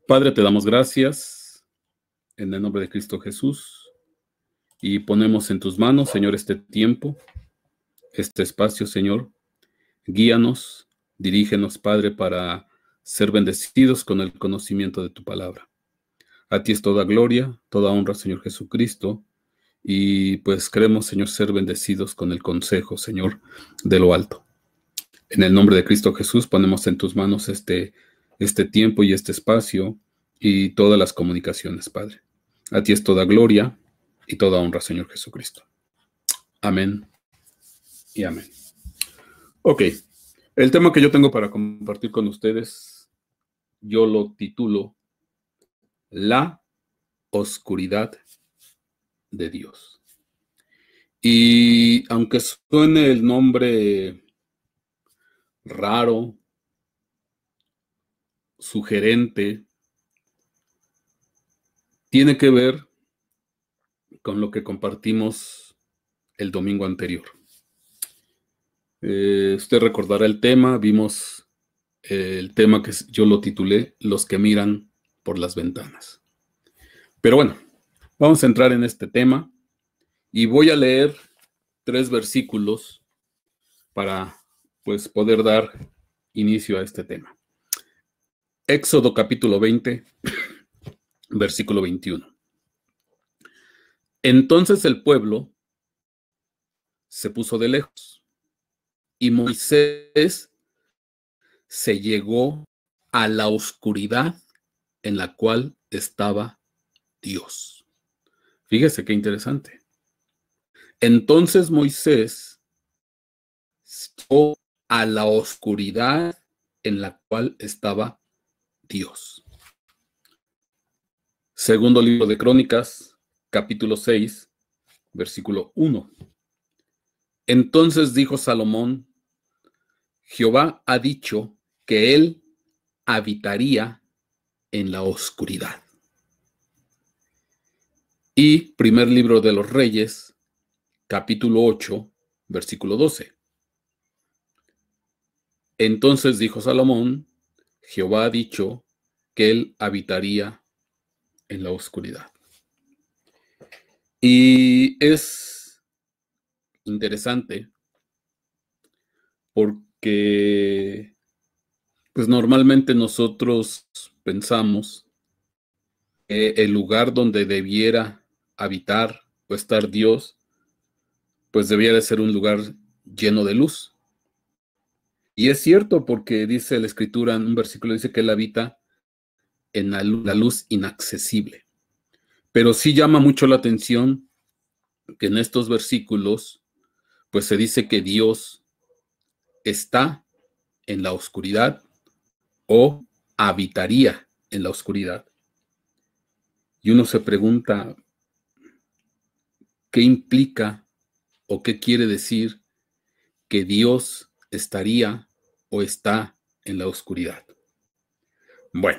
Padre, te damos gracias en el nombre de Cristo Jesús y ponemos en tus manos, Señor, este tiempo, este espacio, Señor. Guíanos, dirígenos, Padre, para ser bendecidos con el conocimiento de tu palabra. A ti es toda gloria, toda honra, Señor Jesucristo, y pues queremos, Señor, ser bendecidos con el consejo, Señor, de lo alto. En el nombre de Cristo Jesús ponemos en tus manos este tiempo y este espacio y todas las comunicaciones, Padre. A ti es toda gloria y toda honra, Señor Jesucristo. Amén y amén. Ok, el tema que yo tengo para compartir con ustedes, yo lo titulo La oscuridad de Dios. Y aunque suene el nombre raro, sugerente, tiene que ver con lo que compartimos el domingo anterior. Usted recordará el tema, vimos el tema que yo lo titulé Los que miran por las ventanas. Pero bueno, vamos a entrar en este tema y voy a leer 3 versículos para pues poder dar inicio a este tema. Éxodo capítulo 20, versículo 21. Entonces el pueblo se puso de lejos y Moisés se llegó a la oscuridad en la cual estaba Dios. Fíjese qué interesante. Entonces Moisés se llegó a la oscuridad en la cual estaba Dios. Segundo libro de Crónicas, capítulo 6, versículo 1. Entonces dijo Salomón: Jehová ha dicho que él habitaría en la oscuridad. Y primer libro de los Reyes, capítulo 8, versículo 12. Entonces dijo Salomón: Jehová ha dicho que él habitaría en la oscuridad. Y es interesante porque pues normalmente nosotros pensamos que el lugar donde debiera habitar o estar Dios, pues debiera de ser un lugar lleno de luz. Y es cierto porque dice la Escritura, en un versículo dice que él habita en la luz inaccesible. Pero sí llama mucho la atención que en estos versículos, pues se dice que Dios está en la oscuridad o habitaría en la oscuridad. Y uno se pregunta, ¿qué implica o qué quiere decir que Dios estaría o está en la oscuridad? Bueno,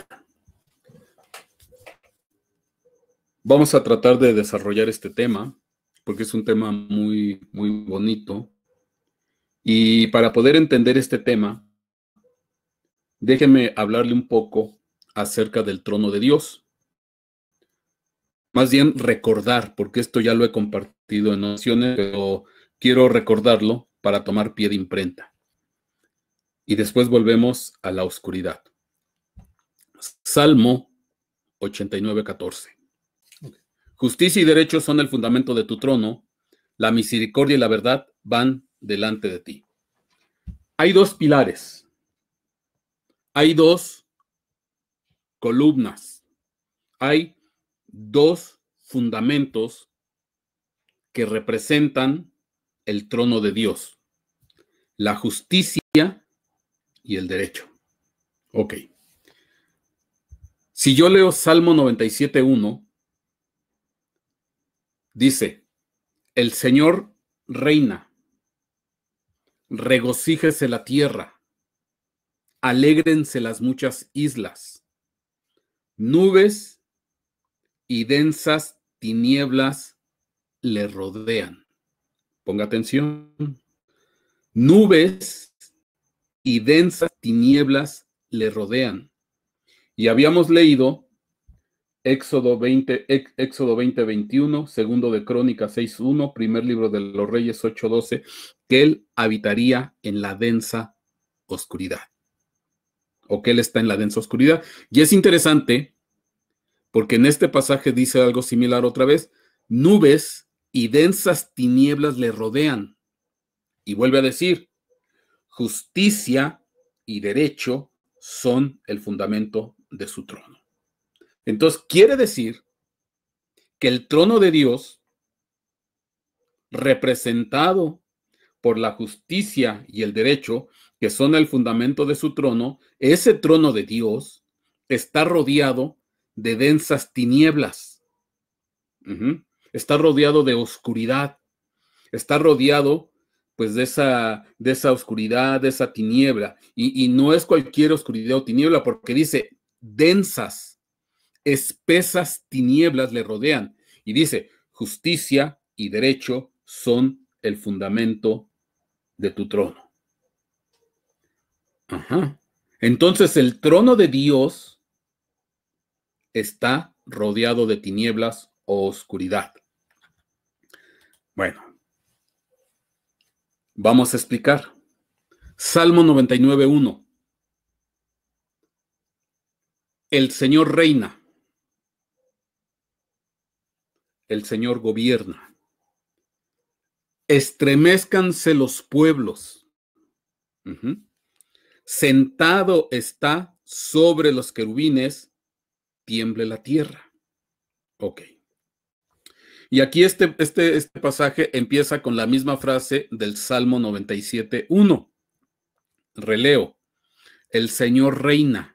vamos a tratar de desarrollar este tema porque es un tema muy, muy bonito. Y para poder entender este tema, déjeme hablarle un poco acerca del trono de Dios. Más bien recordar, porque esto ya lo he compartido en ocasiones, pero quiero recordarlo para tomar pie de imprenta. Y después volvemos a la oscuridad. Salmo 89:14. Justicia y derecho son el fundamento de tu trono, la misericordia y la verdad van delante de ti. Hay 2 pilares, hay 2 columnas, hay 2 fundamentos que representan el trono de Dios: la justicia y el derecho. Ok. Si yo leo Salmo 97:1, dice: el Señor reina, regocíjese la tierra, alégrense las muchas islas, nubes y densas tinieblas le rodean. Ponga atención. Nubes y densas tinieblas le rodean, Y habíamos leído Éxodo 20, 21, segundo de Crónicas 6:1, primer libro de los Reyes 8:12, que él habitaría en la densa oscuridad, o que él está en la densa oscuridad. Y es interesante porque en este pasaje dice algo similar otra vez: nubes y densas tinieblas le rodean. Y vuelve a decir: justicia y derecho son el fundamento de su trono. Entonces, quiere decir que el trono de Dios, representado por la justicia y el derecho, que son el fundamento de su trono, ese trono de Dios está rodeado de densas tinieblas. Está rodeado de oscuridad. Está rodeado, pues, de esa oscuridad, de esa tiniebla. Y no es cualquier oscuridad o tiniebla, porque dice densas, espesas tinieblas le rodean. Y dice: justicia y derecho son el fundamento de tu trono. Entonces, el trono de Dios está rodeado de tinieblas o oscuridad. Bueno, vamos a explicar. Salmo 99:1. El Señor reina. El Señor gobierna. Estremezcanse los pueblos. Sentado está sobre los querubines, tiemble la tierra. Ok. Y aquí este pasaje empieza con la misma frase del Salmo 97:1. Releo: el Señor reina.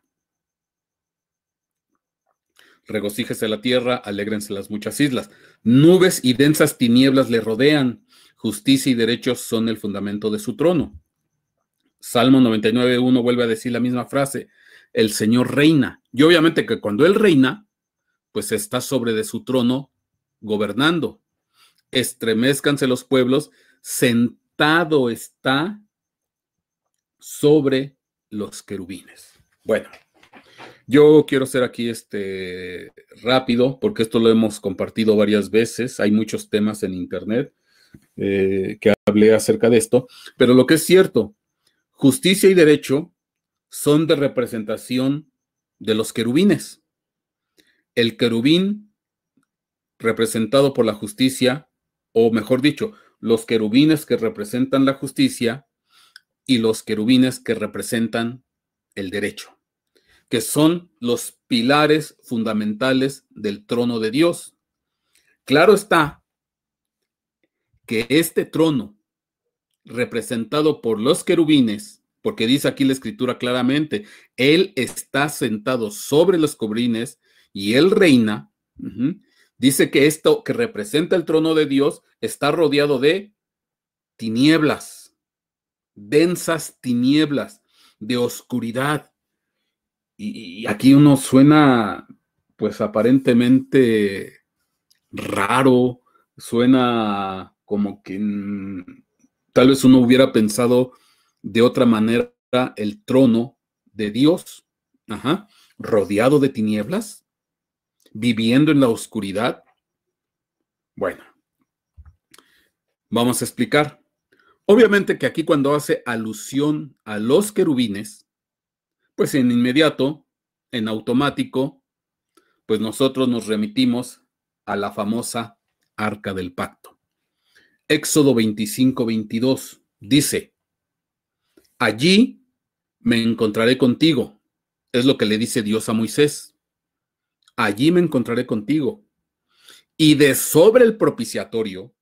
Regocíjese la tierra, alégrense las muchas islas. Nubes y densas tinieblas le rodean. Justicia y derechos son el fundamento de su trono. Salmo 99:1 vuelve a decir la misma frase: el Señor reina. Y obviamente que cuando Él reina, pues está sobre de su trono gobernando. Estremezcanse los pueblos, sentado está sobre los querubines. Bueno, yo quiero ser aquí rápido, porque esto lo hemos compartido varias veces. Hay muchos temas en internet que hablé acerca de esto, pero lo que es cierto: justicia y derecho son de representación de los querubines. El querubín representado por la justicia, o mejor dicho, los querubines que representan la justicia y los querubines que representan el derecho, que son los pilares fundamentales del trono de Dios. Claro está que este trono, representado por los querubines, porque dice aquí la escritura claramente: Él está sentado sobre los querubines y Él reina. Dice que esto que representa el trono de Dios está rodeado de tinieblas, densas tinieblas, de oscuridad. Y aquí uno suena, pues, aparentemente raro, suena como que tal vez uno hubiera pensado de otra manera el trono de Dios, rodeado de tinieblas, viviendo en la oscuridad. Bueno, vamos a explicar. Obviamente que aquí, cuando hace alusión a los querubines, pues en inmediato, en automático, pues nosotros nos remitimos a la famosa Arca del Pacto. Éxodo 25:22 dice: allí me encontraré contigo. Es lo que le dice Dios a Moisés. Allí me encontraré contigo. Y de sobre el propiciatorio,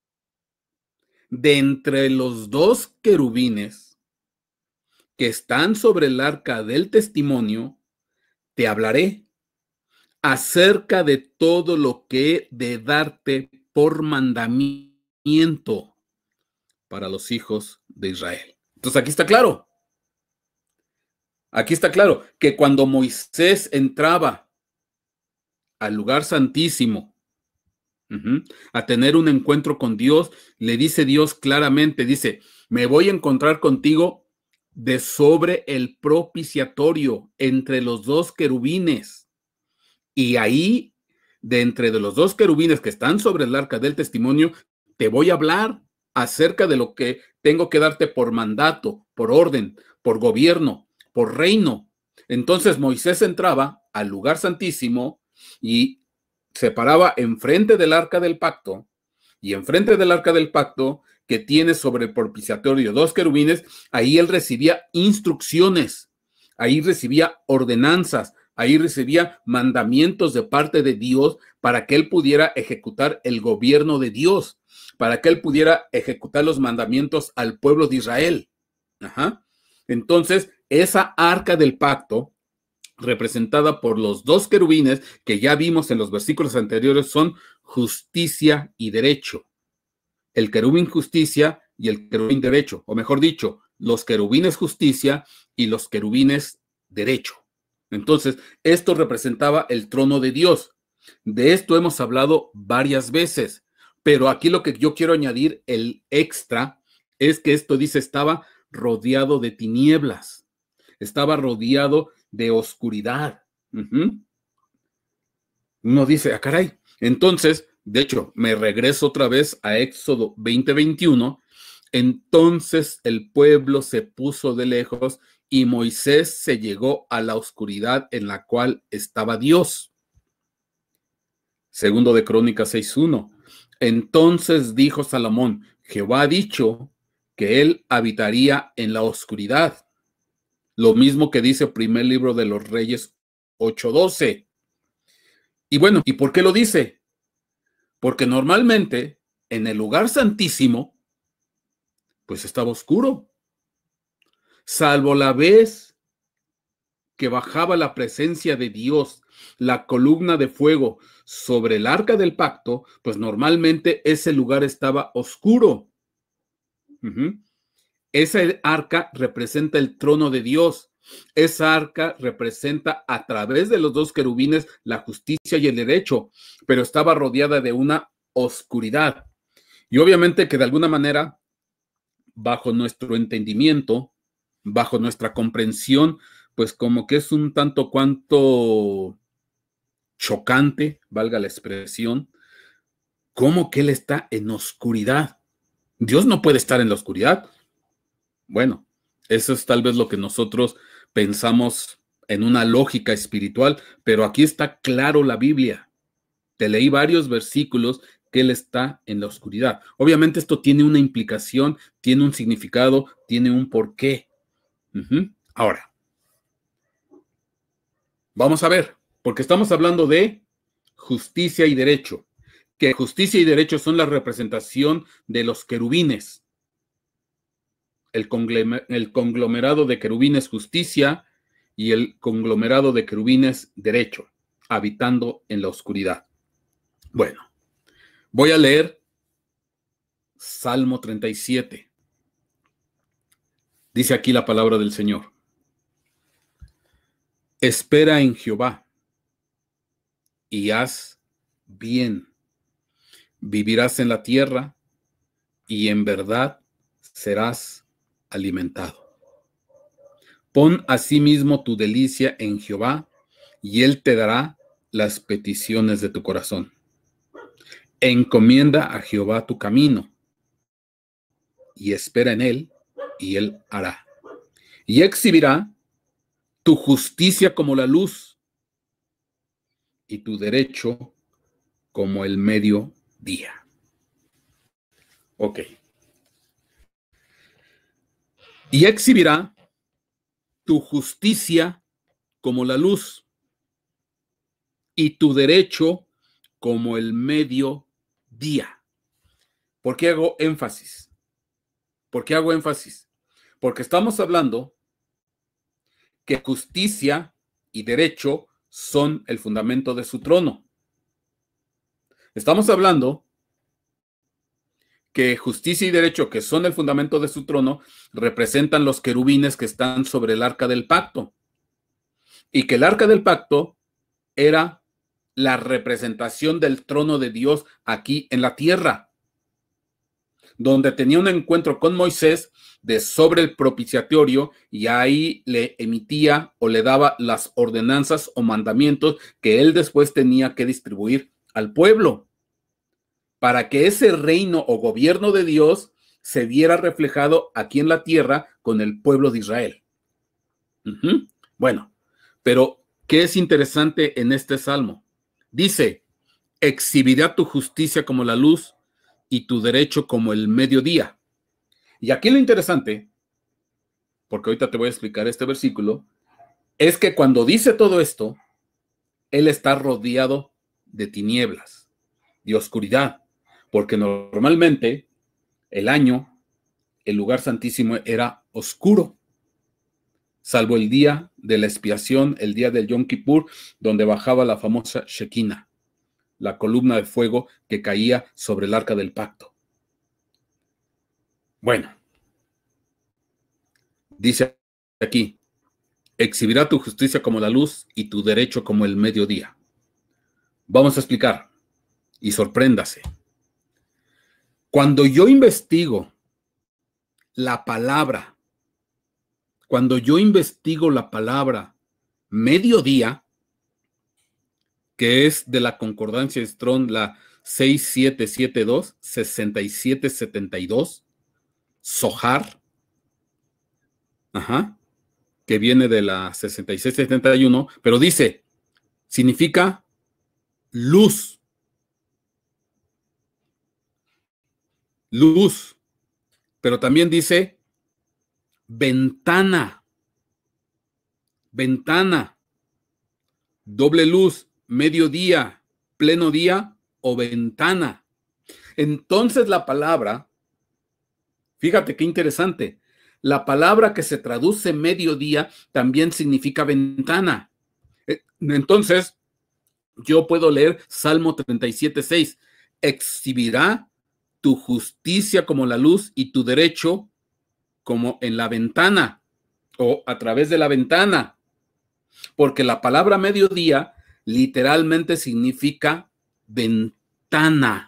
de entre los dos querubines que están sobre el arca del testimonio, te hablaré acerca de todo lo que he de darte por mandamiento para los hijos de Israel. Entonces aquí está claro. Aquí está claro que cuando Moisés entraba al lugar santísimo a tener un encuentro con Dios, le dice Dios claramente, dice: me voy a encontrar contigo de sobre el propiciatorio entre los dos querubines. Y ahí, de entre de los dos querubines que están sobre el arca del testimonio, te voy a hablar acerca de lo que tengo que darte por mandato, por orden, por gobierno, por reino. Entonces Moisés entraba al lugar santísimo y se paraba enfrente del arca del pacto, y enfrente del arca del pacto, que tiene sobre el propiciatorio dos querubines, ahí él recibía instrucciones, ahí recibía ordenanzas, ahí recibía mandamientos de parte de Dios para que él pudiera ejecutar el gobierno de Dios, para que él pudiera ejecutar los mandamientos al pueblo de Israel. Entonces, esa arca del pacto, representada por los dos querubines que ya vimos en los versículos anteriores, son justicia y derecho. El querubín justicia y el querubín derecho, o mejor dicho, los querubines justicia y los querubines derecho. Entonces, esto representaba el trono de Dios. De esto hemos hablado varias veces, pero aquí lo que yo quiero añadir, el extra, es que esto dice estaba rodeado de tinieblas, estaba rodeado de oscuridad. Uno dice, ah, caray. Entonces, de hecho, me regreso otra vez a Éxodo 20:21. Entonces el pueblo se puso de lejos y Moisés se llegó a la oscuridad en la cual estaba Dios. Segundo de Crónicas 6:1. Entonces dijo Salomón, Jehová ha dicho que él habitaría en la oscuridad. Lo mismo que dice primer libro de los Reyes 8:12. Y bueno, ¿y por qué lo dice? Porque normalmente en el lugar santísimo, pues estaba oscuro. Salvo la vez que bajaba la presencia de Dios, la columna de fuego sobre el arca del pacto, pues normalmente ese lugar estaba oscuro. Esa arca representa el trono de Dios. Esa arca representa a través de los dos querubines la justicia y el derecho, pero estaba rodeada de una oscuridad. Y obviamente que de alguna manera, bajo nuestro entendimiento, bajo nuestra comprensión, pues como que es un tanto cuanto chocante, valga la expresión, como que él está en oscuridad. Dios no puede estar en la oscuridad. Bueno, eso es tal vez lo que nosotros pensamos en una lógica espiritual, pero aquí está claro la Biblia. Te leí varios versículos que él está en la oscuridad. Obviamente esto tiene una implicación, tiene un significado, tiene un porqué. Ahora, vamos a ver, porque estamos hablando de justicia y derecho, que justicia y derecho son la representación de los querubines. El conglomerado de querubines justicia y el conglomerado de querubines derecho, habitando en la oscuridad. Bueno, voy a leer Salmo 37. Dice aquí la palabra del Señor. Espera en Jehová y haz bien. Vivirás en la tierra y en verdad serás alimentado. Pon asimismo tu delicia en Jehová y él te dará las peticiones de tu corazón. Encomienda a Jehová tu camino y espera en él y él hará. Y exhibirá tu justicia como la luz y tu derecho como el mediodía. Ok. Y exhibirá tu justicia como la luz y tu derecho como el mediodía. ¿Por qué hago énfasis? ¿Por qué hago énfasis? Porque estamos hablando que justicia y derecho son el fundamento de su trono. Estamos hablando que justicia y derecho, que son el fundamento de su trono, representan los querubines que están sobre el arca del pacto. Y que el arca del pacto era la representación del trono de Dios aquí en la tierra. donde tenía un encuentro con Moisés de sobre el propiciatorio y ahí le emitía o le daba las ordenanzas o mandamientos que él después tenía que distribuir al pueblo para que ese reino o gobierno de Dios se viera reflejado aquí en la tierra con el pueblo de Israel. Bueno, pero ¿qué es interesante en este salmo? Dice, exhibirá tu justicia como la luz y tu derecho como el mediodía. Y aquí lo interesante, porque ahorita te voy a explicar este versículo, es que cuando dice todo esto, él está rodeado de tinieblas, de oscuridad, porque normalmente el lugar santísimo era oscuro, salvo el día de la expiación, el día del Yom Kippur, donde bajaba la famosa Shekinah, la columna de fuego que caía sobre el arca del pacto. Bueno, dice aquí, exhibirá tu justicia como la luz y tu derecho como el mediodía. Vamos a explicar y sorpréndase. Cuando yo investigo la palabra mediodía, que es de la concordancia de Strong, la 6772, 6772, Zohar, que viene de la 6671, pero dice, significa luz. Luz. Pero también dice ventana. Ventana. Doble luz, mediodía, pleno día o ventana. Entonces la palabra, fíjate qué interesante, la palabra que se traduce mediodía también significa ventana. Entonces, yo puedo leer Salmo 37:6. Exhibirá tu justicia como la luz y tu derecho como en la ventana o a través de la ventana. Porque la palabra mediodía literalmente significa ventana.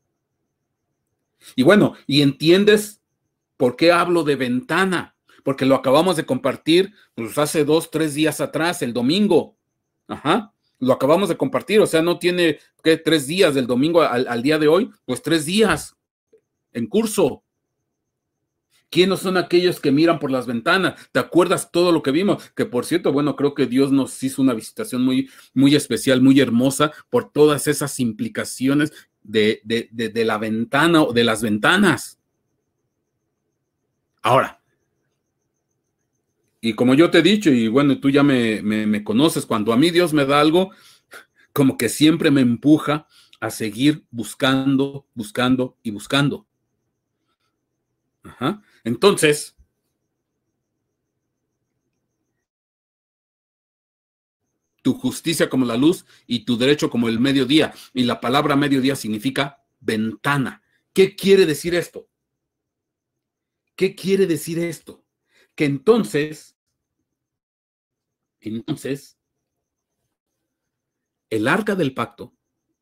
Y bueno, ¿y entiendes por qué hablo de ventana? Porque lo acabamos de compartir pues hace 2-3 días atrás, el domingo. Lo acabamos de compartir, o sea, no tiene, ¿qué? 3 días del domingo al día de hoy, pues 3 días en curso. ¿Quiénes son aquellos que miran por las ventanas? ¿Te acuerdas todo lo que vimos? Que por cierto, bueno, creo que Dios nos hizo una visitación muy, muy especial, muy hermosa por todas esas implicaciones de la ventana o de las ventanas. Ahora, y como yo te he dicho, y bueno, tú ya me conoces, cuando a mí Dios me da algo, como que siempre me empuja a seguir buscando, buscando y buscando. Entonces, tu justicia como la luz y tu derecho como el mediodía. Y la palabra mediodía significa ventana. ¿Qué quiere decir esto? ¿Qué quiere decir esto? Que entonces, el arca del pacto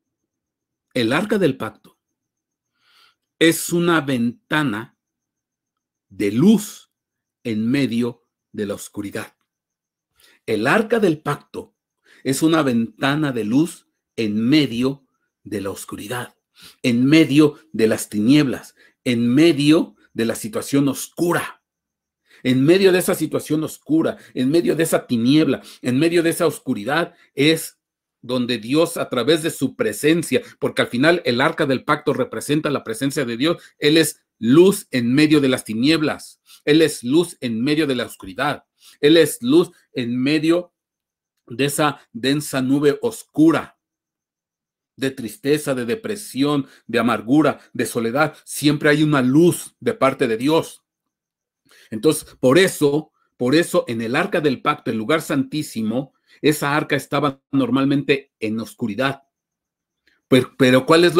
es una ventana de luz en medio de la oscuridad. El arca del pacto es una ventana de luz en medio de la oscuridad, en medio de las tinieblas, en medio de la situación oscura. En medio de esa situación oscura, en medio de esa tiniebla, en medio de esa oscuridad, es donde Dios, a través de su presencia, porque al final el arca del pacto representa la presencia de Dios, Él es luz en medio de las tinieblas, Él es luz en medio de la oscuridad, Él es luz en medio de esa densa nube oscura, de tristeza, de depresión, de amargura, de soledad. Siempre hay una luz de parte de Dios. Entonces, por eso en el arca del pacto, el lugar santísimo, esa arca estaba normalmente en oscuridad. Pero ¿cuál es lo que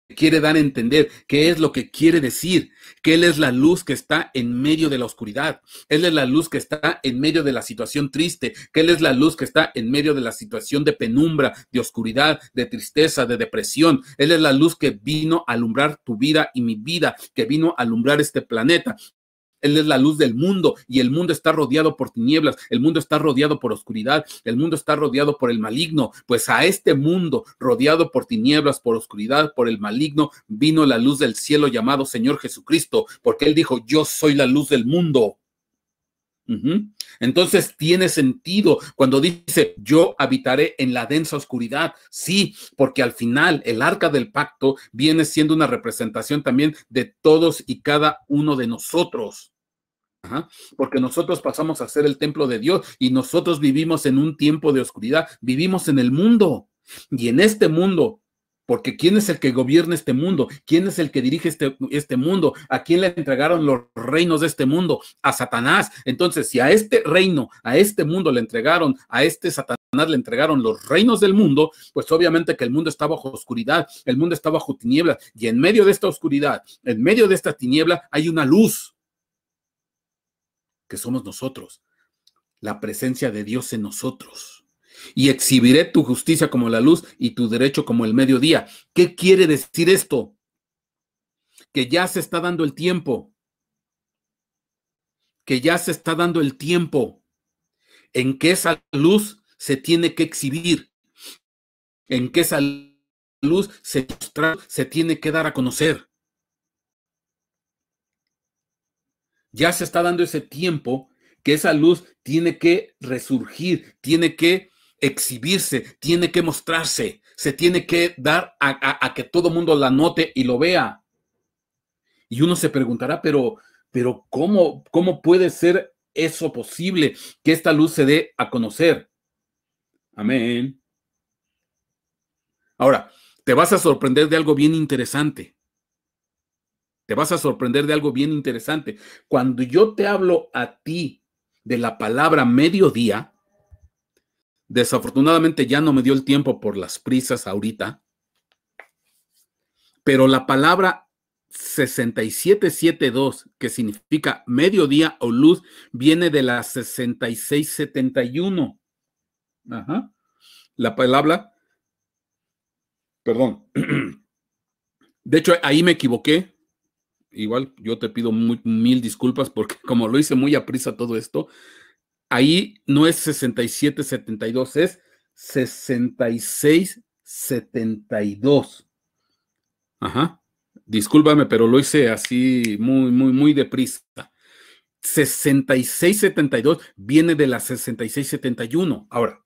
quiere dar a entender, qué es lo que quiere decir, que Él es la luz que está en medio de la oscuridad, Él es la luz que está en medio de la situación triste, que Él es la luz que está en medio de la situación de penumbra, de oscuridad, de tristeza, de depresión. Él es la luz que vino a alumbrar tu vida y mi vida, que vino a alumbrar este planeta. Él es la luz del mundo y el mundo está rodeado por tinieblas, el mundo está rodeado por oscuridad, el mundo está rodeado por el maligno. Pues a este mundo rodeado por tinieblas, por oscuridad, por el maligno, vino la luz del cielo llamado Señor Jesucristo, porque Él dijo, yo soy la luz del mundo. Entonces tiene sentido cuando dice, yo habitaré en la densa oscuridad. Sí, porque al final el arca del pacto viene siendo una representación también de todos y cada uno de nosotros. Porque nosotros pasamos a ser el templo de Dios y nosotros vivimos en un tiempo de oscuridad, vivimos en el mundo. Y en este mundo, porque ¿quién es el que gobierna este mundo? ¿Quién es el que dirige este mundo? ¿A quién le entregaron los reinos de este mundo? A Satanás. Entonces, si a este reino, a este mundo le entregaron, a este Satanás le entregaron los reinos del mundo, pues obviamente que el mundo está bajo oscuridad, el mundo está bajo tinieblas. Y en medio de esta oscuridad, en medio de esta tiniebla, hay una luz, que somos nosotros, la presencia de Dios en nosotros. Y exhibiré tu justicia como la luz y tu derecho como el mediodía. ¿Qué quiere decir esto? Que ya se está dando el tiempo. Que ya se está dando el tiempo en que esa luz se tiene que exhibir. En que esa luz se tiene que dar a conocer. Ya se está dando ese tiempo que esa luz tiene que resurgir, tiene que exhibirse, tiene que mostrarse, se tiene que dar a que todo mundo la note y lo vea. Y uno se preguntará, pero ¿cómo puede ser eso posible, que esta luz se dé a conocer? Amén. Ahora, te vas a sorprender de algo bien interesante. Te vas a sorprender de algo bien interesante. Cuando yo te hablo a ti de la palabra mediodía, desafortunadamente ya no me dio el tiempo por las prisas ahorita, pero la palabra 6772, que significa mediodía o luz, viene de la 6671. La palabra, perdón, de hecho ahí me equivoqué. Igual yo te pido mil disculpas porque como lo hice muy a prisa todo esto, ahí no es 6772, es 6672. Discúlpame, pero lo hice así muy deprisa. 6672 viene de la 6671. Ahora,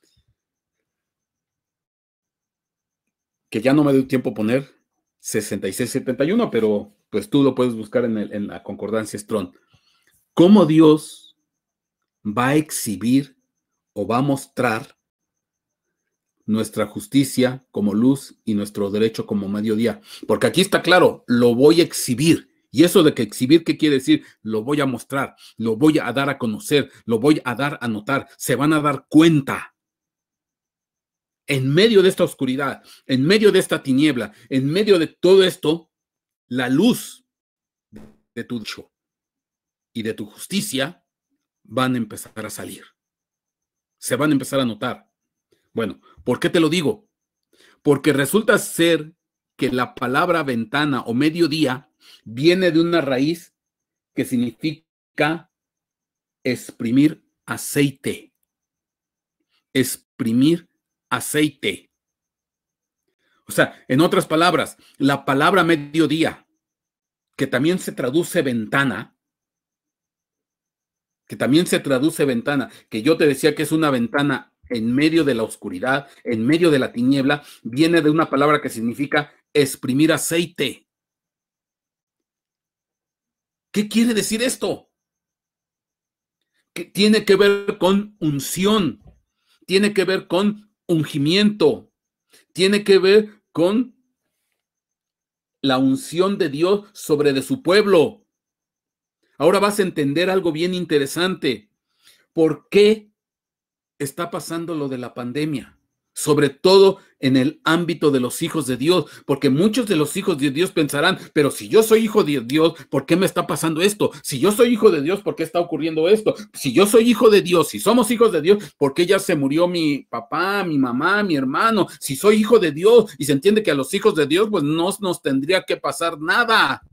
que ya no me dio tiempo poner 6671, pero pues tú lo puedes buscar en la concordancia Strong. ¿Cómo Dios va a exhibir o va a mostrar nuestra justicia como luz y nuestro derecho como mediodía? Porque aquí está claro, lo voy a exhibir. Y eso de que exhibir, ¿qué quiere decir? Lo voy a mostrar, lo voy a dar a conocer, lo voy a dar a notar, se van a dar cuenta. En medio de esta oscuridad, en medio de esta tiniebla, en medio de todo esto, la luz de tu derecho y de tu justicia van a empezar a salir. Se van a empezar a notar. Bueno, ¿por qué te lo digo? Porque resulta ser que la palabra ventana o mediodía viene de una raíz que significa exprimir aceite. Exprimir aceite. O sea, en otras palabras, la palabra mediodía, que también se traduce ventana, que yo te decía que es una ventana en medio de la oscuridad, en medio de la tiniebla, viene de una palabra que significa exprimir aceite. ¿Qué quiere decir esto? Que tiene que ver con unción, tiene que ver con ungimiento, tiene que ver con la unción de Dios sobre de su pueblo. Ahora vas a entender algo bien interesante. ¿Por qué está pasando lo de la pandemia? Sobre todo en el ámbito de los hijos de Dios, porque muchos de los hijos de Dios pensarán, pero si yo soy hijo de Dios, ¿por qué me está pasando esto? Si yo soy hijo de Dios, ¿por qué está ocurriendo esto? Si yo soy hijo de Dios, si somos hijos de Dios, ¿por qué ya se murió mi papá, mi mamá, mi hermano? Si soy hijo de Dios y se entiende que a los hijos de Dios, pues no nos tendría que pasar nada.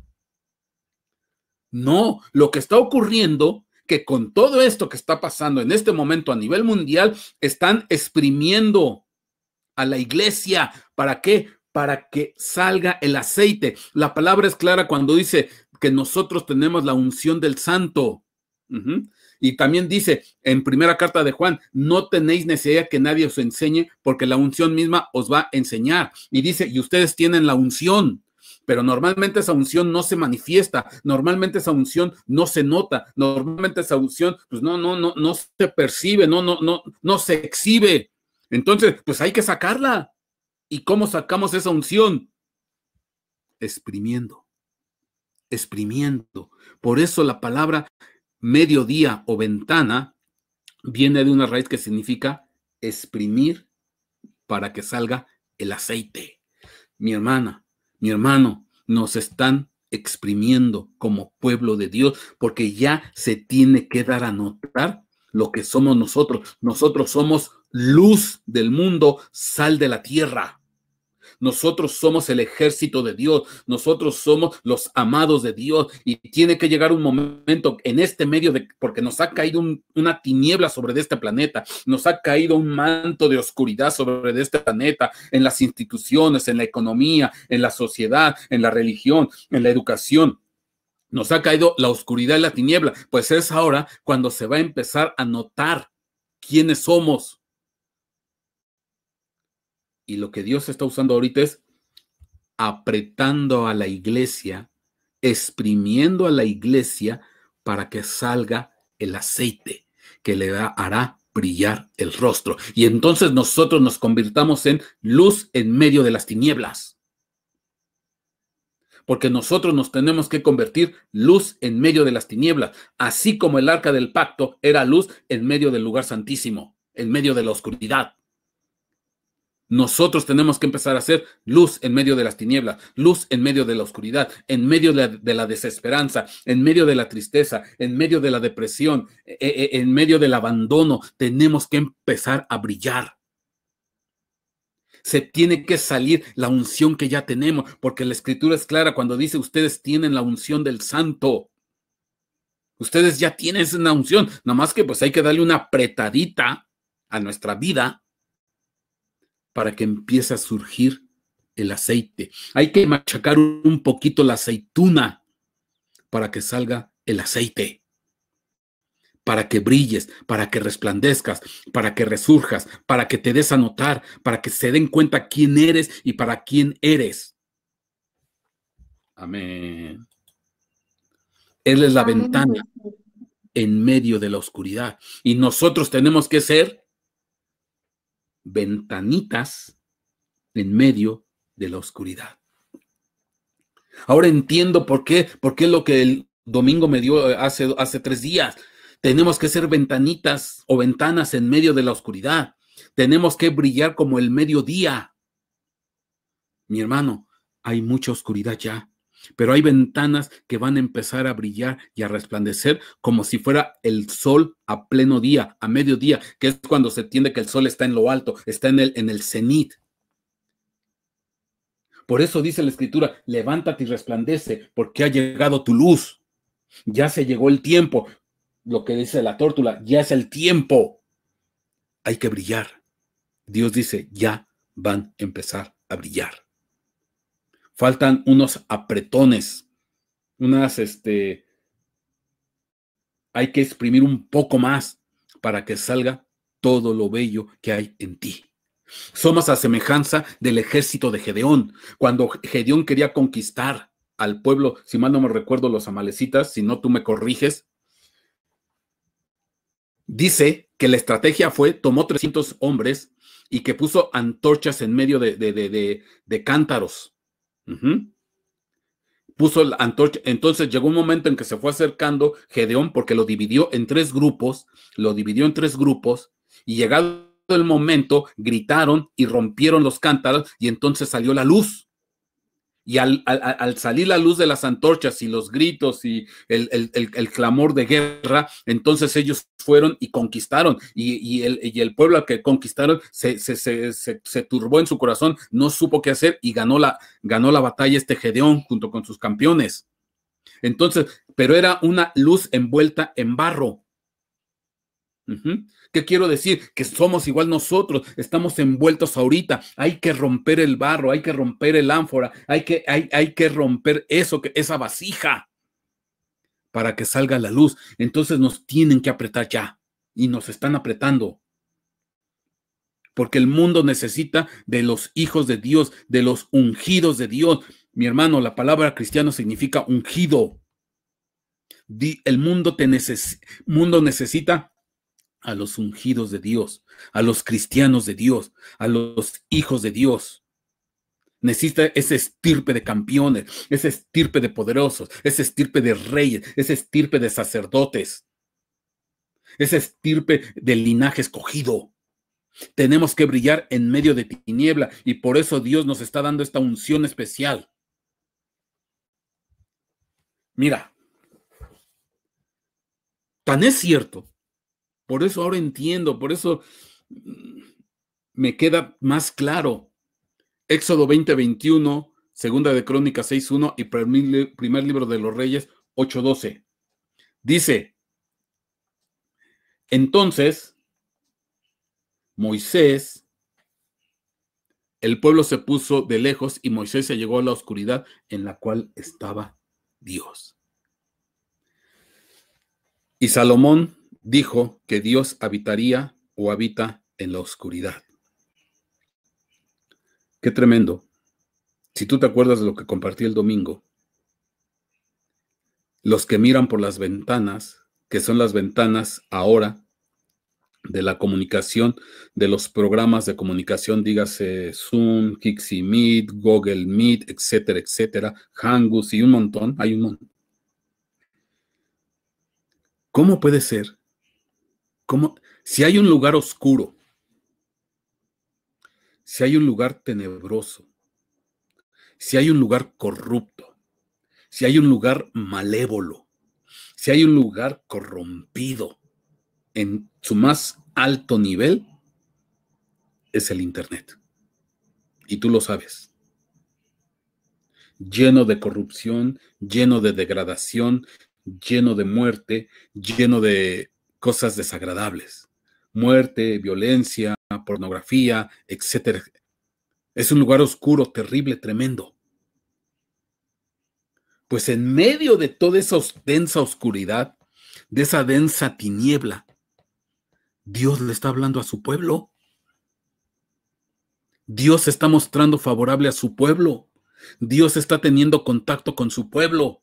No, lo que está ocurriendo que con todo esto que está pasando en este momento a nivel mundial, están exprimiendo a la iglesia. ¿Para qué? Para que salga el aceite. La palabra es clara cuando dice que nosotros tenemos la unción del Santo. Y también dice en primera carta de Juan, no tenéis necesidad que nadie os enseñe, porque la unción misma os va a enseñar. Y dice, y ustedes tienen la unción. Pero normalmente esa unción no se manifiesta, normalmente esa unción no se nota, normalmente esa unción pues no se percibe, no se exhibe. Entonces, pues hay que sacarla. ¿Y cómo sacamos esa unción? Exprimiendo, exprimiendo. Por eso la palabra mediodía o ventana viene de una raíz que significa exprimir para que salga el aceite. Mi hermana, mi hermano, nos están exprimiendo como pueblo de Dios, porque ya se tiene que dar a notar lo que somos nosotros. Nosotros somos luz del mundo, sal de la tierra. Nosotros somos el ejército de Dios, nosotros somos los amados de Dios, y tiene que llegar un momento en este medio porque nos ha caído una tiniebla sobre este planeta, nos ha caído un manto de oscuridad sobre este planeta, en las instituciones, en la economía, en la sociedad, en la religión, en la educación. Nos ha caído la oscuridad y la tiniebla, pues es ahora cuando se va a empezar a notar quiénes somos. Y lo que Dios está usando ahorita es apretando a la iglesia, exprimiendo a la iglesia para que salga el aceite que le hará brillar el rostro. Y entonces nosotros nos convirtamos en luz en medio de las tinieblas. Porque nosotros nos tenemos que convertir luz en medio de las tinieblas, así como el arca del pacto era luz en medio del lugar santísimo, en medio de la oscuridad. Nosotros tenemos que empezar a hacer luz en medio de las tinieblas, luz en medio de la oscuridad, en medio de la desesperanza, en medio de la tristeza, en medio de la depresión, en medio del abandono. Tenemos que empezar a brillar. Se tiene que salir la unción que ya tenemos, porque la escritura es clara cuando dice ustedes tienen la unción del Santo. Ustedes ya tienen una unción, nada más que pues hay que darle una apretadita a nuestra vida para que empiece a surgir el aceite. Hay que machacar un poquito la aceituna para que salga el aceite, para que brilles, para que resplandezcas, para que resurjas, para que te des a notar, para que se den cuenta quién eres y para quién eres. Amén. Él es la ventana en medio de la oscuridad y nosotros tenemos que ser ventanitas en medio de la oscuridad. Ahora entiendo por qué lo que el domingo me dio hace 3 días. Tenemos que ser ventanitas o ventanas en medio de la oscuridad. Tenemos que brillar como el mediodía. Mi hermano, hay mucha oscuridad ya, pero hay ventanas que van a empezar a brillar y a resplandecer como si fuera el sol a pleno día, a mediodía, que es cuando se entiende que el sol está en lo alto, está en el cenit. Por eso dice la escritura, levántate y resplandece, porque ha llegado tu luz. Ya se llegó el tiempo. Lo que dice la tórtola, ya es el tiempo. Hay que brillar. Dios dice, ya van a empezar a brillar. Faltan unos apretones, hay que exprimir un poco más para que salga todo lo bello que hay en ti. Somos a semejanza del ejército de Gedeón. Cuando Gedeón quería conquistar al pueblo, si mal no me recuerdo, los amalecitas, si no tú me corriges, dice que la estrategia fue, tomó 300 hombres y que puso antorchas en medio de cántaros. Puso la antorcha. Entonces llegó un momento en que se fue acercando Gedeón porque lo dividió en 3 grupos, y llegado el momento, gritaron y rompieron los cántaros y entonces salió la luz. Y al salir la luz de las antorchas y los gritos y el clamor de guerra, entonces ellos fueron y conquistaron. Y el pueblo al que conquistaron se turbó en su corazón, no supo qué hacer y ganó la batalla Gedeón junto con sus campeones. Entonces, pero era una luz envuelta en barro. ¿Qué quiero decir? Que somos igual nosotros, estamos envueltos ahorita. Hay que romper el barro, hay que romper el ánfora, hay que romper esa vasija para que salga la luz. Entonces nos tienen que apretar ya y nos están apretando. Porque el mundo necesita de los hijos de Dios, de los ungidos de Dios. Mi hermano, la palabra cristiano significa ungido. El mundo necesita a los ungidos de Dios, a los cristianos de Dios, a los hijos de Dios. Necesita ese estirpe de campeones, ese estirpe de poderosos, ese estirpe de reyes, ese estirpe de sacerdotes, ese estirpe del linaje escogido. Tenemos que brillar en medio de tiniebla y por eso Dios nos está dando esta unción especial. Mira, tan es cierto. Por eso ahora entiendo, por eso me queda más claro. Éxodo 20:21, Segunda de Crónicas 6:1 y primer libro de los Reyes 8:12. Dice, entonces, Moisés, el pueblo se puso de lejos y Moisés se llegó a la oscuridad en la cual estaba Dios. Y Salomón dijo que Dios habitaría o habita en la oscuridad. Qué tremendo. Si tú te acuerdas de lo que compartí el domingo, los que miran por las ventanas, que son las ventanas ahora de la comunicación, de los programas de comunicación, dígase Zoom, Kixi Meet, Google Meet, etcétera, etcétera, Hangout y un montón, hay un montón. ¿Cómo puede ser? Si hay un lugar oscuro, si hay un lugar tenebroso, si hay un lugar corrupto, si hay un lugar malévolo, si hay un lugar corrompido en su más alto nivel, es el Internet. Y tú lo sabes. Lleno de corrupción, lleno de degradación, lleno de muerte, lleno de cosas desagradables. Muerte, violencia, pornografía, etcétera. Es un lugar oscuro, terrible, tremendo. Pues en medio de toda esa densa oscuridad, de esa densa tiniebla, Dios le está hablando a su pueblo. Dios se está mostrando favorable a su pueblo. Dios está teniendo contacto con su pueblo.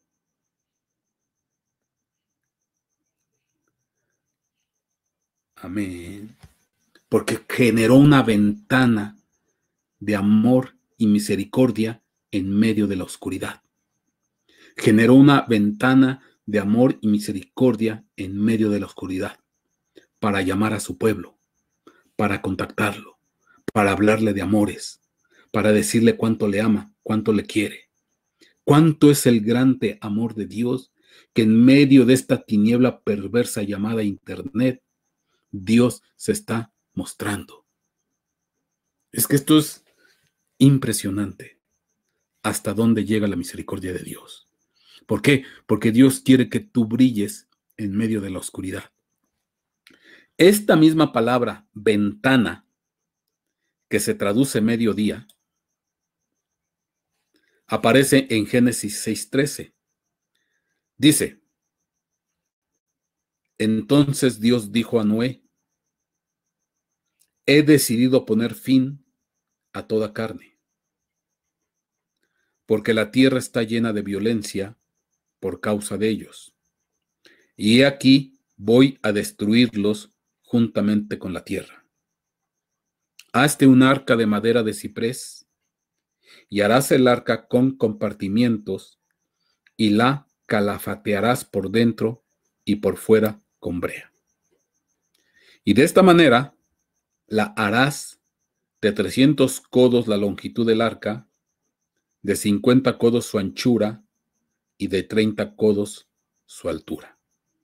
Amén. Porque generó una ventana de amor y misericordia en medio de la oscuridad. Generó una ventana de amor y misericordia en medio de la oscuridad para llamar a su pueblo, para contactarlo, para hablarle de amores, para decirle cuánto le ama, cuánto le quiere. Cuánto es el grande amor de Dios que en medio de esta tiniebla perversa llamada Internet, Dios se está mostrando. Es que esto es impresionante hasta dónde llega la misericordia de Dios. ¿Por qué? Porque Dios quiere que tú brilles en medio de la oscuridad. Esta misma palabra, ventana, que se traduce mediodía, aparece en Génesis 6:13. Dice, entonces Dios dijo a Noé, he decidido poner fin a toda carne, porque la tierra está llena de violencia por causa de ellos. Y he aquí voy a destruirlos juntamente con la tierra. Hazte un arca de madera de ciprés, y harás el arca con compartimientos, y la calafatearás por dentro y por fuera con brea. Y de esta manera la harás de 300 codos la longitud del arca, de 50 codos su anchura y de 30 codos su altura.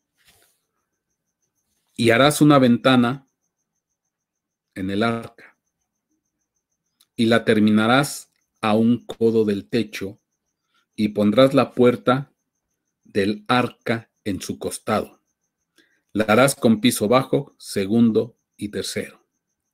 Y harás una ventana en el arca y la terminarás a un codo del techo y pondrás la puerta del arca en su costado. La harás con piso bajo, segundo y tercero.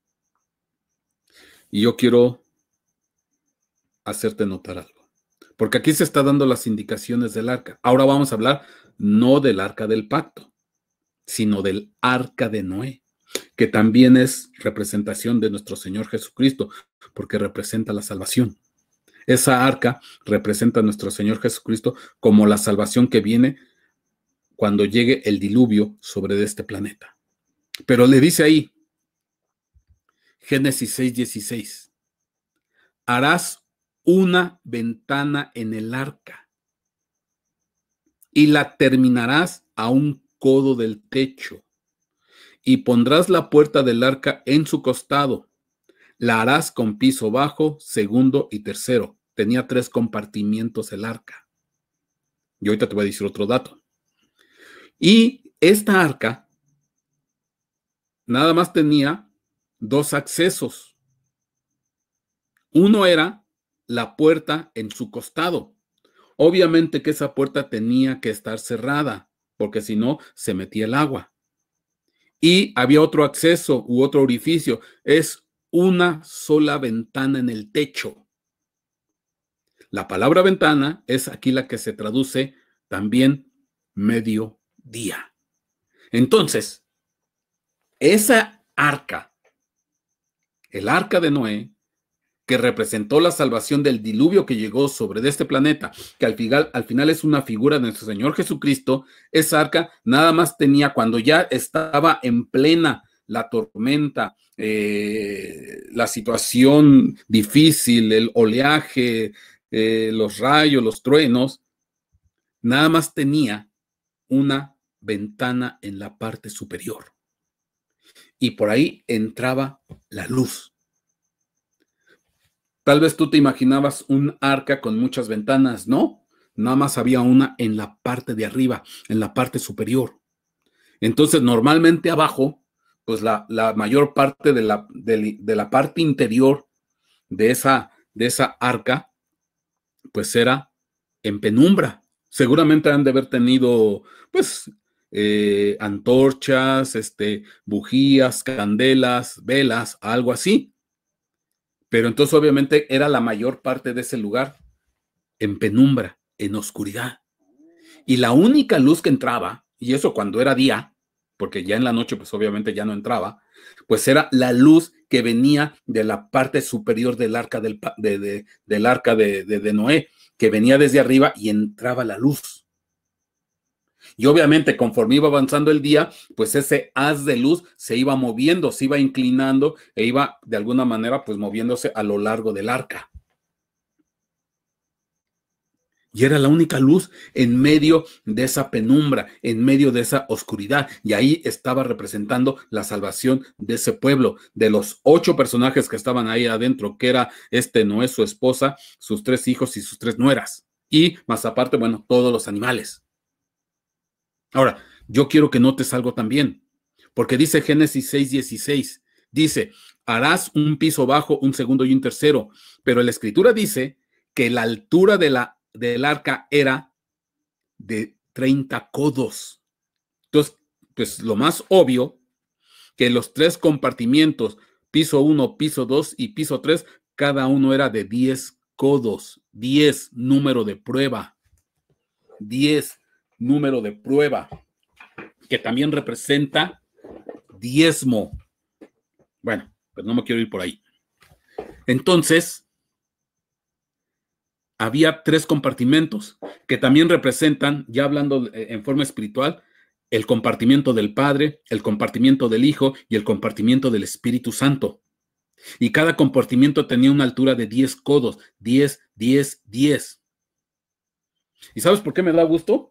Y yo quiero hacerte notar algo, porque aquí se está dando las indicaciones del arca. Ahora vamos a hablar no del arca del pacto, sino del arca de Noé, que también es representación de nuestro Señor Jesucristo, porque representa la salvación. Esa arca representa a nuestro Señor Jesucristo como la salvación que viene cuando llegue el diluvio sobre este planeta. Pero le dice ahí, Génesis 6:16, harás una ventana en el arca y la terminarás a un codo del techo y pondrás la puerta del arca en su costado. La harás con piso bajo, segundo y tercero. Tenía 3 compartimientos el arca. Y ahorita te voy a decir otro dato. Y esta arca nada más tenía 2 accesos. Uno era la puerta en su costado. Obviamente que esa puerta tenía que estar cerrada, porque si no, se metía el agua. Y había otro acceso u otro orificio. Es una sola ventana en el techo. La palabra ventana es aquí la que se traduce también mediodía. Entonces, esa arca, el arca de Noé, que representó la salvación del diluvio que llegó sobre este planeta, que al final es una figura de nuestro Señor Jesucristo, esa arca nada más tenía, cuando ya estaba en plena la tormenta, la situación difícil, el oleaje, los rayos, los truenos, nada más tenía una ventana en la parte superior. Y por ahí entraba la luz. Tal vez tú te imaginabas un arca con muchas ventanas, ¿no? Nada más había una en la parte de arriba, en la parte superior. Entonces, normalmente abajo, pues la mayor parte de la parte interior de esa arca, pues era en penumbra. Seguramente han de haber tenido, pues, antorchas, bujías, candelas, velas, algo así. Pero entonces obviamente era la mayor parte de ese lugar en penumbra, en oscuridad. Y la única luz que entraba, y eso cuando era día, porque ya en la noche pues obviamente ya no entraba, pues era la luz que venía de la parte superior del arca del arca de Noé, que venía desde arriba y entraba la luz. Y obviamente conforme iba avanzando el día, pues ese haz de luz se iba moviendo, se iba inclinando e iba de alguna manera pues moviéndose a lo largo del arca. Y era la única luz en medio de esa penumbra, en medio de esa oscuridad. Y ahí estaba representando la salvación de ese pueblo, de los 8 personajes que estaban ahí adentro, que era Noé, su esposa, sus 3 hijos y sus 3 nueras. Y más aparte, bueno, todos los animales. Ahora, yo quiero que notes algo también, porque dice Génesis 6:16, dice, harás un piso bajo, un segundo y un tercero, pero la escritura dice que la altura del arca era de 30 codos. Entonces, pues lo más obvio, que los 3 compartimientos, piso 1, piso 2 y piso 3, cada uno era de 10 codos, 10 número de prueba, 10 número de prueba, que también representa diezmo. Bueno, pues no me quiero ir por ahí. Entonces, había 3 compartimentos que también representan, ya hablando en forma espiritual, el compartimiento del Padre, el compartimiento del Hijo y el compartimiento del Espíritu Santo. Y cada compartimiento tenía una altura de 10 codos, 10, 10, 10. ¿Y sabes por qué me da gusto?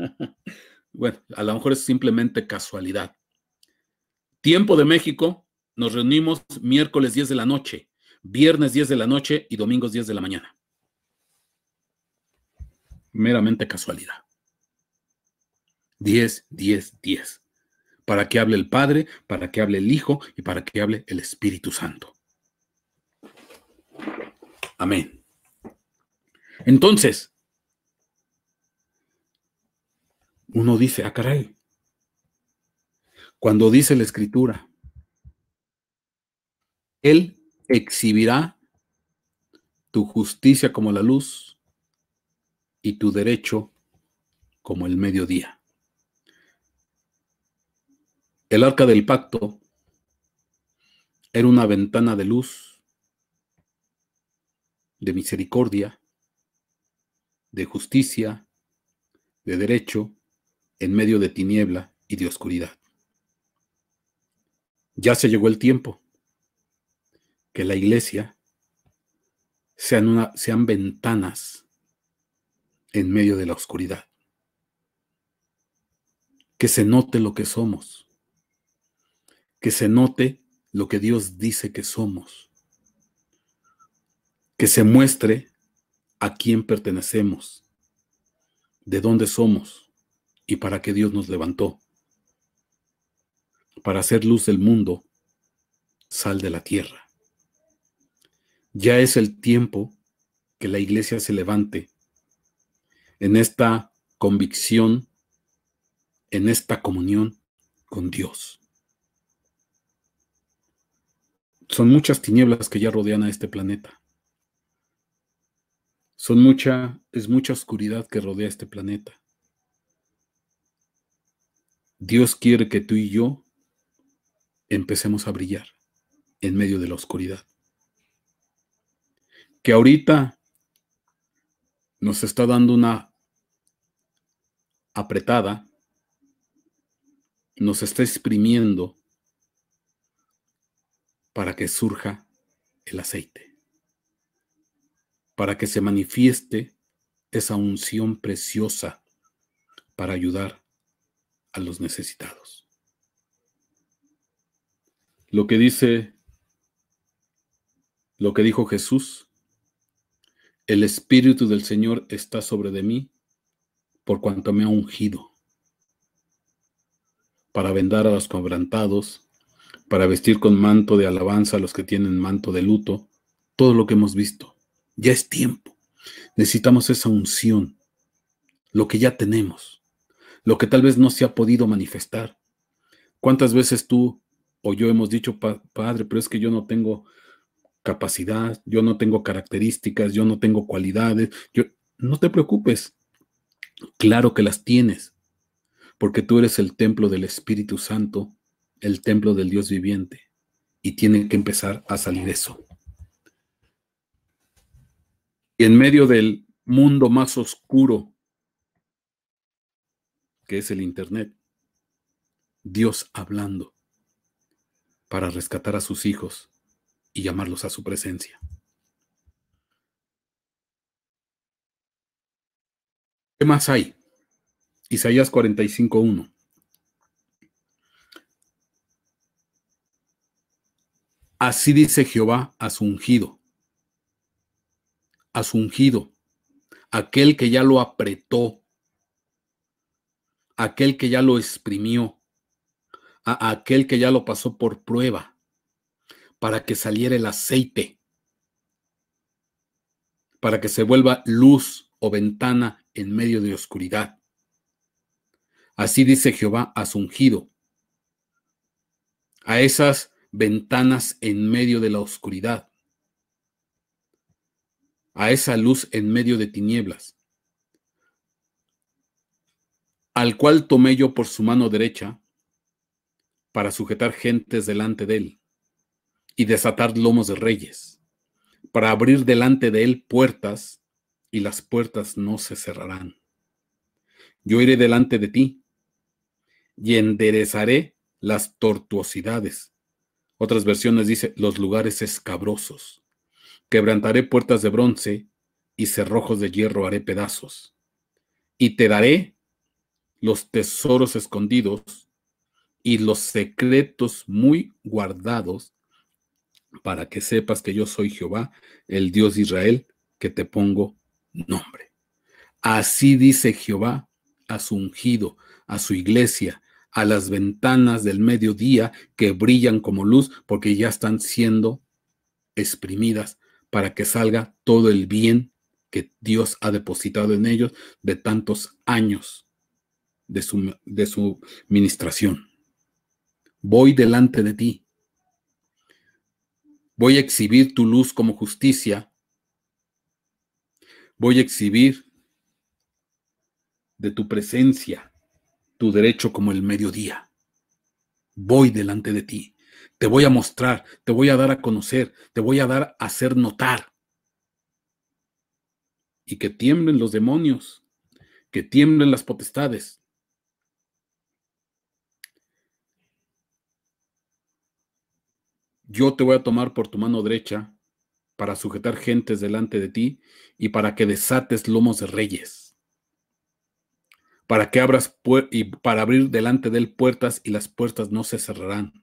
Bueno, a lo mejor es simplemente casualidad. Tiempo de México, nos reunimos miércoles 10 de la noche, viernes 10 de la noche y domingos 10 de la mañana. Meramente casualidad. 10, 10, 10. Para que hable el Padre, para que hable el Hijo y para que hable el Espíritu Santo. Amén. Entonces, uno dice, ah, caray, cuando dice la Escritura, Él exhibirá tu justicia como la luz y tu derecho como el mediodía. El arca del pacto era una ventana de luz, de misericordia, de justicia, de derecho, en medio de tiniebla y de oscuridad. Ya se llegó el tiempo que la iglesia sean ventanas en medio de la oscuridad. Que se note lo que somos. Que se note lo que Dios dice que somos. Que se muestre a quién pertenecemos, de dónde somos y para qué Dios nos levantó. Para hacer luz del mundo, sal de la tierra. Ya es el tiempo que la iglesia se levante en esta convicción, en esta comunión con Dios. Son muchas tinieblas que ya rodean a este planeta. Es mucha oscuridad que rodea este planeta. Dios quiere que tú y yo empecemos a brillar en medio de la oscuridad. Que ahorita nos está dando una apretada, nos está exprimiendo para que surja el aceite, para que se manifieste esa unción preciosa para ayudar a los necesitados. Lo que dijo Jesús, el Espíritu del Señor está sobre de mí por cuanto me ha ungido para vendar a los quebrantados, para vestir con manto de alabanza a los que tienen manto de luto, todo lo que hemos visto. Ya es tiempo. Necesitamos esa unción, lo que ya tenemos, lo que tal vez no se ha podido manifestar. ¿Cuántas veces tú o yo hemos dicho, Padre, pero es que yo no tengo capacidad, yo no tengo características, yo no tengo cualidades? No te preocupes, claro que las tienes, porque tú eres el templo del Espíritu Santo, el templo del Dios viviente, y tiene que empezar a salir eso. Y en medio del mundo más oscuro, que es el Internet, Dios hablando para rescatar a sus hijos y llamarlos a su presencia. ¿Qué más hay? Isaías 45:1. Así dice Jehová a su ungido, aquel que ya lo apretó, aquel que ya lo exprimió, a aquel que ya lo pasó por prueba, para que saliera el aceite, para que se vuelva luz o ventana en medio de oscuridad. Así dice Jehová a su ungido, a esas ventanas en medio de la oscuridad, a esa luz en medio de tinieblas, al cual tomé yo por su mano derecha para sujetar gentes delante de él y desatar lomos de reyes, para abrir delante de él puertas, y las puertas no se cerrarán. Yo iré delante de ti y enderezaré las tortuosidades. Otras versiones dice los lugares escabrosos. Quebrantaré puertas de bronce y cerrojos de hierro haré pedazos. Y te daré los tesoros escondidos y los secretos muy guardados, para que sepas que yo soy Jehová, el Dios de Israel, que te pongo nombre. Así dice Jehová a su ungido, a su iglesia, a las ventanas del mediodía que brillan como luz, porque ya están siendo exprimidas para que salga todo el bien que Dios ha depositado en ellos de tantos años de su ministración. Voy delante de ti. Voy a exhibir tu luz como justicia. Voy a exhibir de tu presencia tu derecho como el mediodía. Voy delante de ti. Te voy a mostrar, te voy a dar a conocer, te voy a dar a hacer notar. Y que tiemblen los demonios, que tiemblen las potestades. Yo te voy a tomar por tu mano derecha para sujetar gentes delante de ti y para que desates lomos de reyes. Para que abras y para abrir delante de él puertas y las puertas no se cerrarán.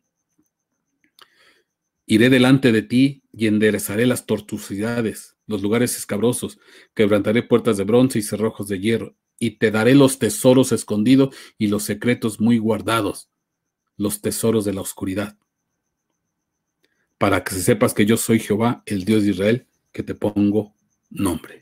Iré delante de ti y enderezaré las tortuosidades, los lugares escabrosos, quebrantaré puertas de bronce y cerrojos de hierro, y te daré los tesoros escondidos y los secretos muy guardados, los tesoros de la oscuridad, para que sepas que yo soy Jehová, el Dios de Israel, que te pongo nombre.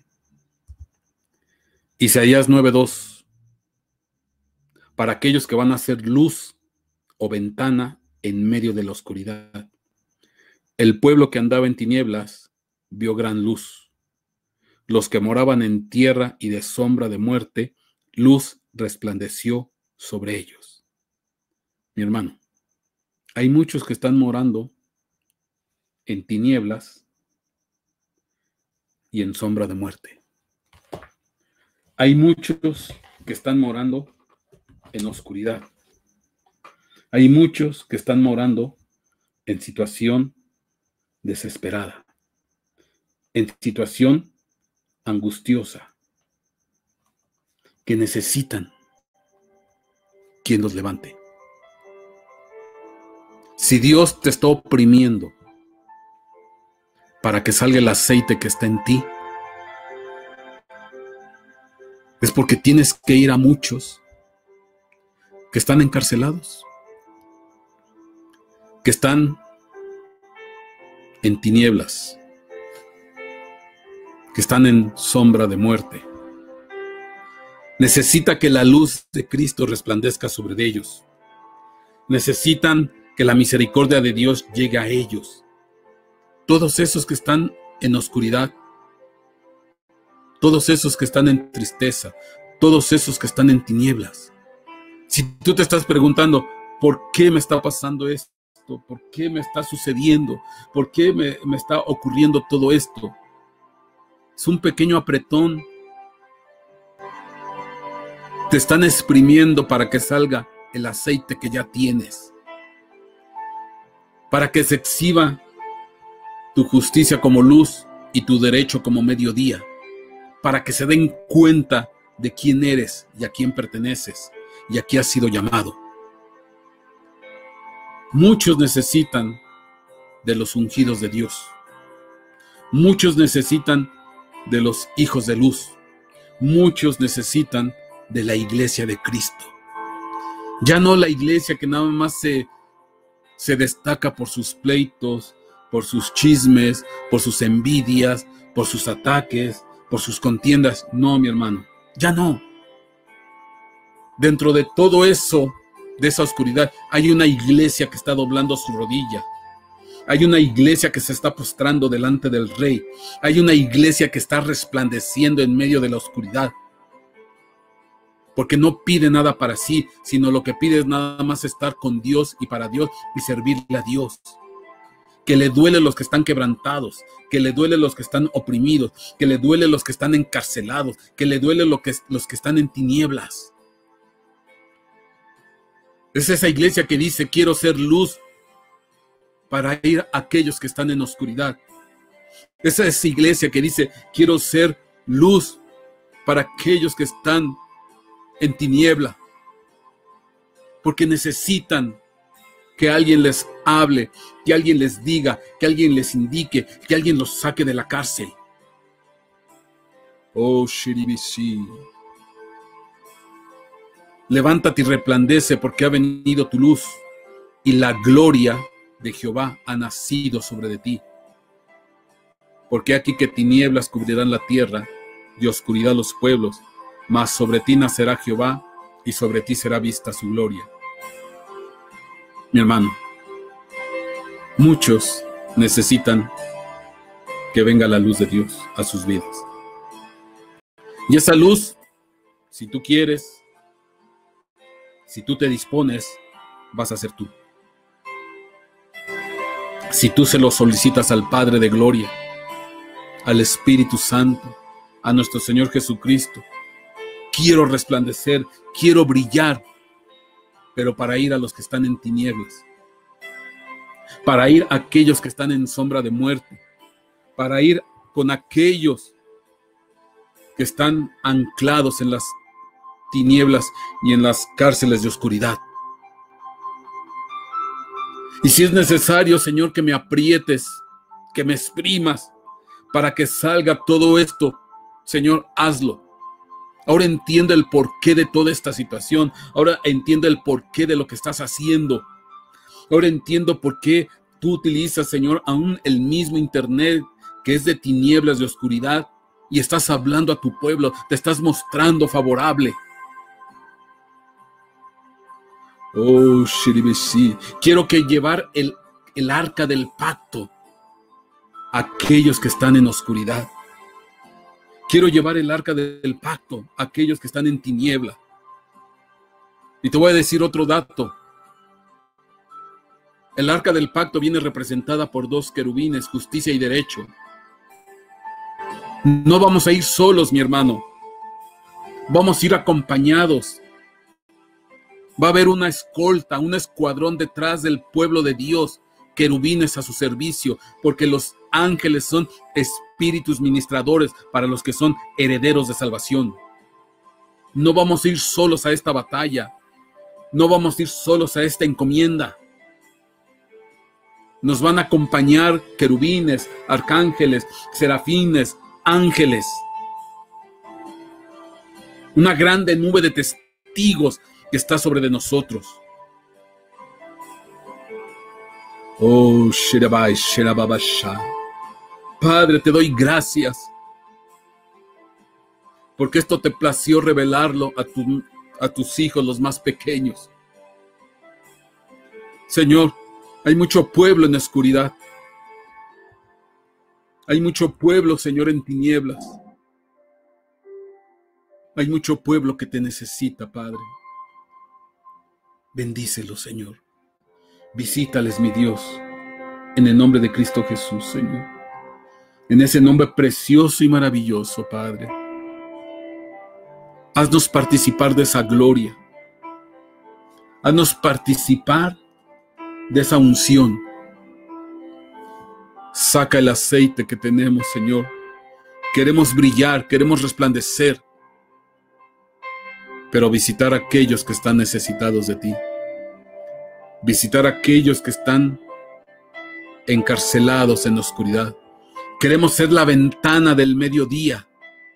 Isaías 9:2. Para aquellos que van a ser luz o ventana en medio de la oscuridad. El pueblo que andaba en tinieblas vio gran luz. Los que moraban en tierra y de sombra de muerte, luz resplandeció sobre ellos. Mi hermano, hay muchos que están morando en tinieblas y en sombra de muerte. Hay muchos que están morando en oscuridad. Hay muchos que están morando en situación desesperada, en situación angustiosa, que necesitan quien los levante. Si Dios te está oprimiendo para que salga el aceite que está en ti, es porque tienes que ir a muchos que están encarcelados, que están en tinieblas, que están en sombra de muerte. Necesita que la luz de Cristo resplandezca sobre ellos. Necesitan que la misericordia de Dios llegue a ellos. Todos esos que están en oscuridad, todos esos que están en tristeza, todos esos que están en tinieblas. Si tú te estás preguntando, ¿por qué me está pasando esto? ¿Por qué me está sucediendo? ¿Por qué me está ocurriendo todo esto? Es un pequeño apretón. Te están exprimiendo para que salga el aceite que ya tienes. Para que se exhiba tu justicia como luz y tu derecho como mediodía. Para que se den cuenta de quién eres y a quién perteneces y a qué has sido llamado. Muchos necesitan de los ungidos de Dios. Muchos necesitan de los hijos de luz. Muchos necesitan de la iglesia de Cristo. Ya no la iglesia que nada más se destaca por sus pleitos, por sus chismes, por sus envidias, por sus ataques, por sus contiendas. No, mi hermano, ya no. Dentro de todo eso, de esa oscuridad, hay una iglesia que está doblando su rodilla. Hay una iglesia que se está postrando delante del Rey. Hay una iglesia que está resplandeciendo en medio de la oscuridad. Porque no pide nada para sí, sino lo que pide es nada más estar con Dios y para Dios y servirle a Dios. Que le duele los que están quebrantados, que le duele los que están oprimidos, que le duele los que están encarcelados, que le duele los que están en tinieblas. Es esa iglesia que dice, quiero ser luz para ir a aquellos que están en oscuridad. Es esa iglesia que dice, quiero ser luz para aquellos que están en tiniebla. Porque necesitan Que alguien les hable, que alguien les diga, que alguien les indique, que alguien los saque de la cárcel. Oh, Shiribisi. Levántate y resplandece, porque ha venido tu luz y la gloria de Jehová ha nacido sobre de ti. Porque aquí que tinieblas cubrirán la tierra y oscuridad los pueblos, mas sobre ti nacerá Jehová y sobre ti será vista su gloria. Mi hermano, muchos necesitan que venga la luz de Dios a sus vidas. Y esa luz, si tú quieres, si tú te dispones, vas a ser tú. Si tú se lo solicitas al Padre de Gloria, al Espíritu Santo, a nuestro Señor Jesucristo, quiero resplandecer, quiero brillar, pero para ir a los que están en tinieblas, para ir a aquellos que están en sombra de muerte, para ir con aquellos que están anclados en las tinieblas y en las cárceles de oscuridad. Y si es necesario, Señor, que me aprietes, que me exprimas para que salga todo esto, Señor, hazlo. Ahora entiendo el porqué de toda esta situación. Ahora entiendo el porqué de lo que estás haciendo. Ahora entiendo por qué tú utilizas, Señor, aún el mismo internet que es de tinieblas, de oscuridad, y estás hablando a tu pueblo, te estás mostrando favorable. Oh, Shiribisi, quiero que llevar el arca del pacto a aquellos que están en oscuridad. Quiero llevar el arca del pacto a aquellos que están en tiniebla. Y te voy a decir otro dato. El arca del pacto viene representada por 2 querubines, justicia y derecho. No vamos a ir solos, mi hermano. Vamos a ir acompañados. Va a haber una escolta, un escuadrón detrás del pueblo de Dios, querubines a su servicio, porque los ángeles son espíritus ministradores para los que son herederos de salvación. No vamos a ir solos a esta batalla. No vamos a ir solos a esta encomienda. Nos van a acompañar querubines, arcángeles, serafines, ángeles. Una grande nube de testigos que está sobre de nosotros. Oh, Shirabai, Shirababasha. Padre, te doy gracias porque esto te plació revelarlo a tus hijos, los más pequeños. Señor, hay mucho pueblo en oscuridad. Hay mucho pueblo, Señor, en tinieblas. Hay mucho pueblo que te necesita, Padre. Bendícelos, Señor. Visítales, mi Dios, en el nombre de Cristo Jesús, Señor. En ese nombre precioso y maravilloso, Padre. Haznos participar de esa gloria. Haznos participar de esa unción. Saca el aceite que tenemos, Señor. Queremos brillar, queremos resplandecer, pero visitar a aquellos que están necesitados de ti. Visitar a aquellos que están encarcelados en la oscuridad. Queremos ser la ventana del mediodía.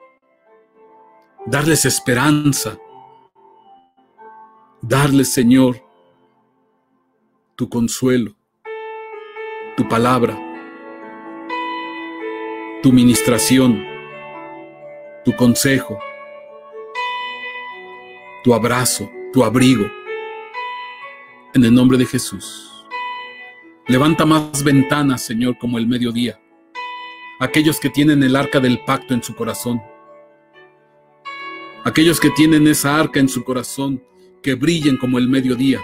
Darles esperanza. Darles, Señor, tu consuelo, tu palabra, tu ministración, tu consejo, tu abrazo, tu abrigo. En el nombre de Jesús. Levanta más ventanas, Señor, como el mediodía. Aquellos que tienen el arca del pacto en su corazón. Aquellos que tienen esa arca en su corazón, que brillen como el mediodía.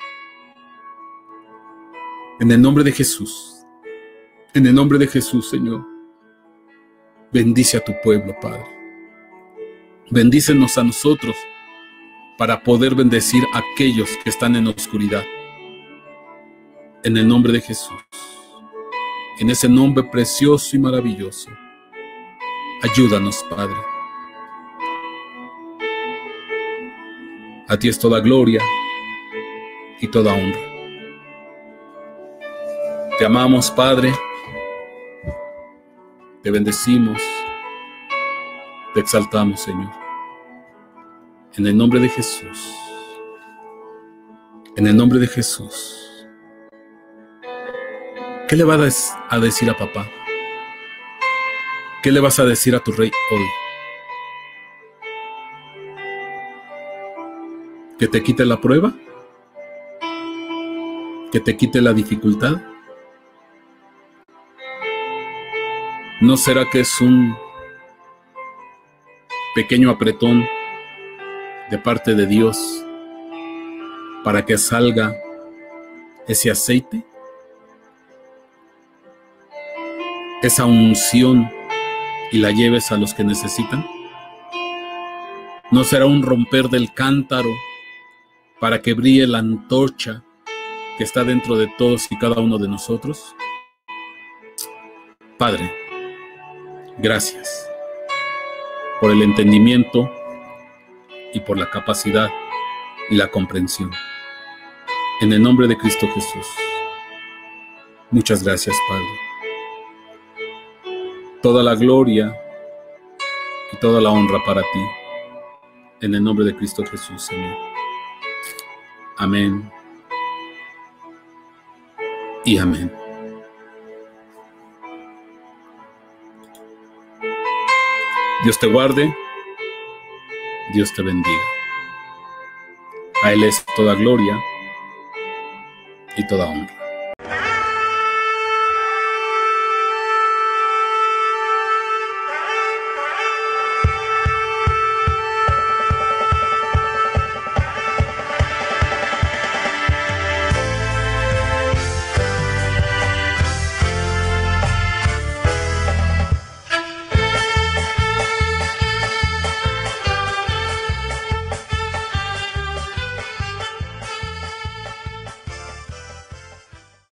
En el nombre de Jesús. En el nombre de Jesús, Señor. Bendice a tu pueblo, Padre. Bendícenos a nosotros para poder bendecir a aquellos que están en oscuridad. En el nombre de Jesús. En ese nombre precioso y maravilloso. Ayúdanos, Padre. A ti es toda gloria y toda honra. Te amamos, Padre. Te bendecimos. Te exaltamos, Señor. En el nombre de Jesús. En el nombre de Jesús. ¿Qué le vas a decir a papá? ¿Qué le vas a decir a tu rey hoy? ¿Que te quite la prueba? ¿Que te quite la dificultad? ¿No será que es un pequeño apretón de parte de Dios para que salga ese aceite? Esa unción y la lleves a los que necesitan. ¿No será un romper del cántaro para que brille la antorcha que está dentro de todos y cada uno de nosotros? Padre, gracias por el entendimiento y por la capacidad y la comprensión. En el nombre de Cristo Jesús. Muchas gracias, Padre. Toda la gloria y toda la honra para ti. En el nombre de Cristo Jesús, Señor. Amén. Y amén. Dios te guarde. Dios te bendiga. A Él es toda gloria y toda honra.